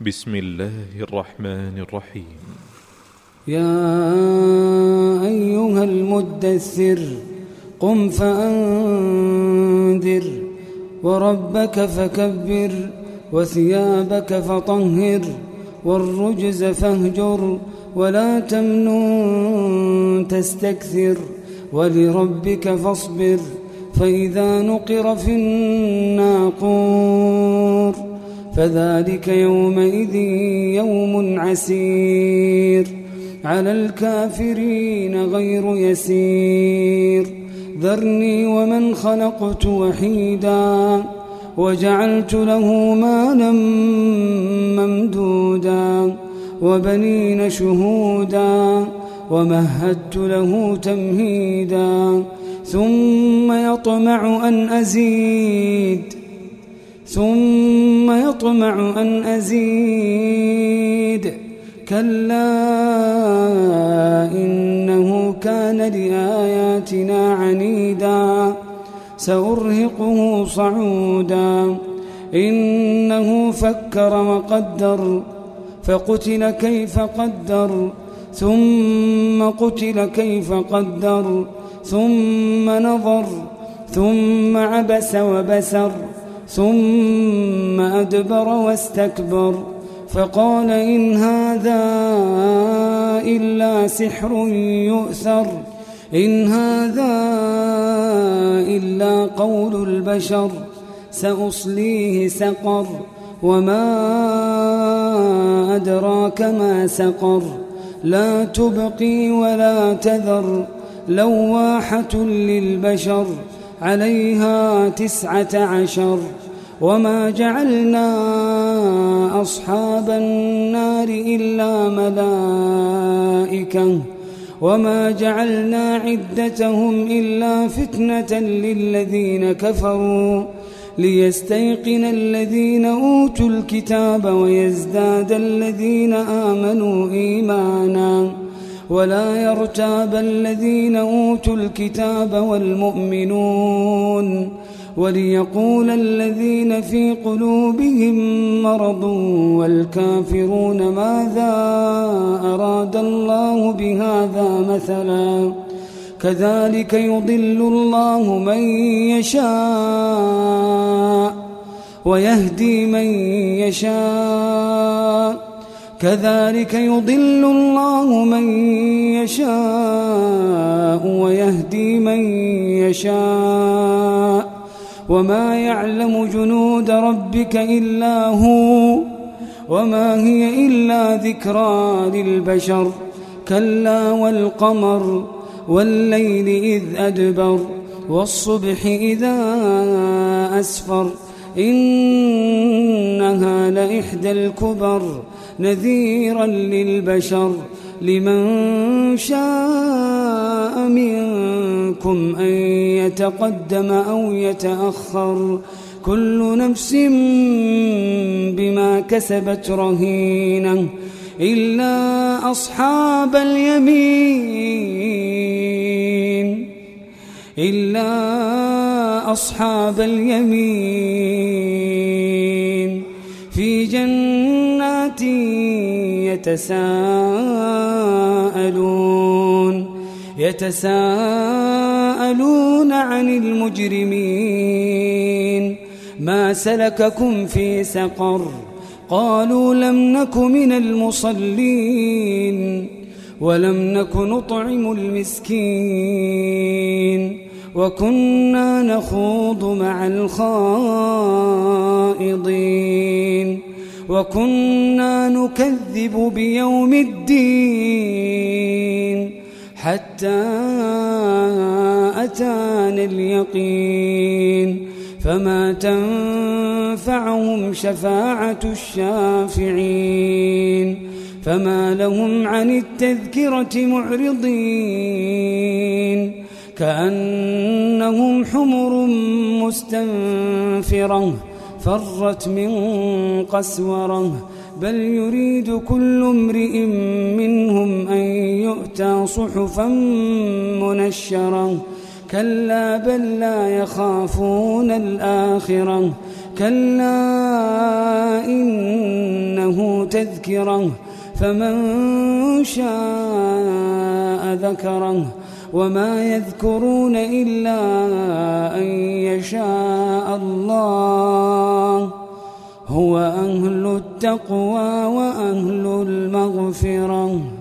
بسم الله الرحمن الرحيم. يا أيها المدثر قم فأنذر وربك فكبر وثيابك فطهر والرجز فاهجر ولا تمنن تستكثر ولربك فاصبر فإذا نقر في الناقور فذلك يومئذ يوم عسير على الكافرين غير يسير ذرني ومن خلقت وحيدا وجعلت له مالا ممدودا وبنين شهودا ومهدت له تمهيدا ثم يطمع أن أزيد كلا إنه كان لآياتنا عنيدا سأرهقه صعودا إنه فكر وقدر فقتل كيف قدر ثم قتل كيف قدر ثم نظر ثم عبس وبسر ثم أدبر واستكبر فقال إن هذا إلا سحر يؤثر إن هذا إلا قول البشر سأصليه سقر وما أدراك ما سقر لا تبقي ولا تذر لواحة للبشر عليها 19 وما جعلنا أصحاب النار إلا ملائكة وما جعلنا عدتهم إلا فتنة للذين كفروا ليستيقن الذين أوتوا الكتاب ويزداد الذين آمنوا إيمانا ولا يرتاب الذين أوتوا الكتاب والمؤمنون وليقول الذين في قلوبهم مرض والكافرون ماذا أراد الله بهذا مثلا كذلك يضل الله من يشاء ويهدي من يشاء كذلك يضل الله من يشاء ويهدي من يشاء وما يعلم جنود ربك إلا هو وما هي إلا ذكرى للبشر كلا والقمر والليل إذ أدبر والصبح إذا أسفر إنها لإحدى الكبر نذيرا للبشر لمن شاء منكم أن يتقدم أو يتأخر كل نفس بما كسبت رهينة إلا أصحاب اليمين في جنات يتساءلون عن المجرمين ما سلككم في سقر قالوا لم نك من المصلين ولم نك نطعم المسكين وكنا نخوض مع الخائضين وكنا نكذب بيوم الدين حتى أتانا اليقين فما تنفعهم شفاعة الشافعين فما لهم عن التذكرة معرضين كأنهم حمر مستنفرة فرت من قسورة بل يريد كل امرئ منهم أن يؤتى صحفا منشرة كلا بل لا يخافون الآخرة كلا إنه تذكرة فمن شاء ذكره وما يذكرون إلا أن يشاء الله هو أهل التقوى وأهل المغفرة.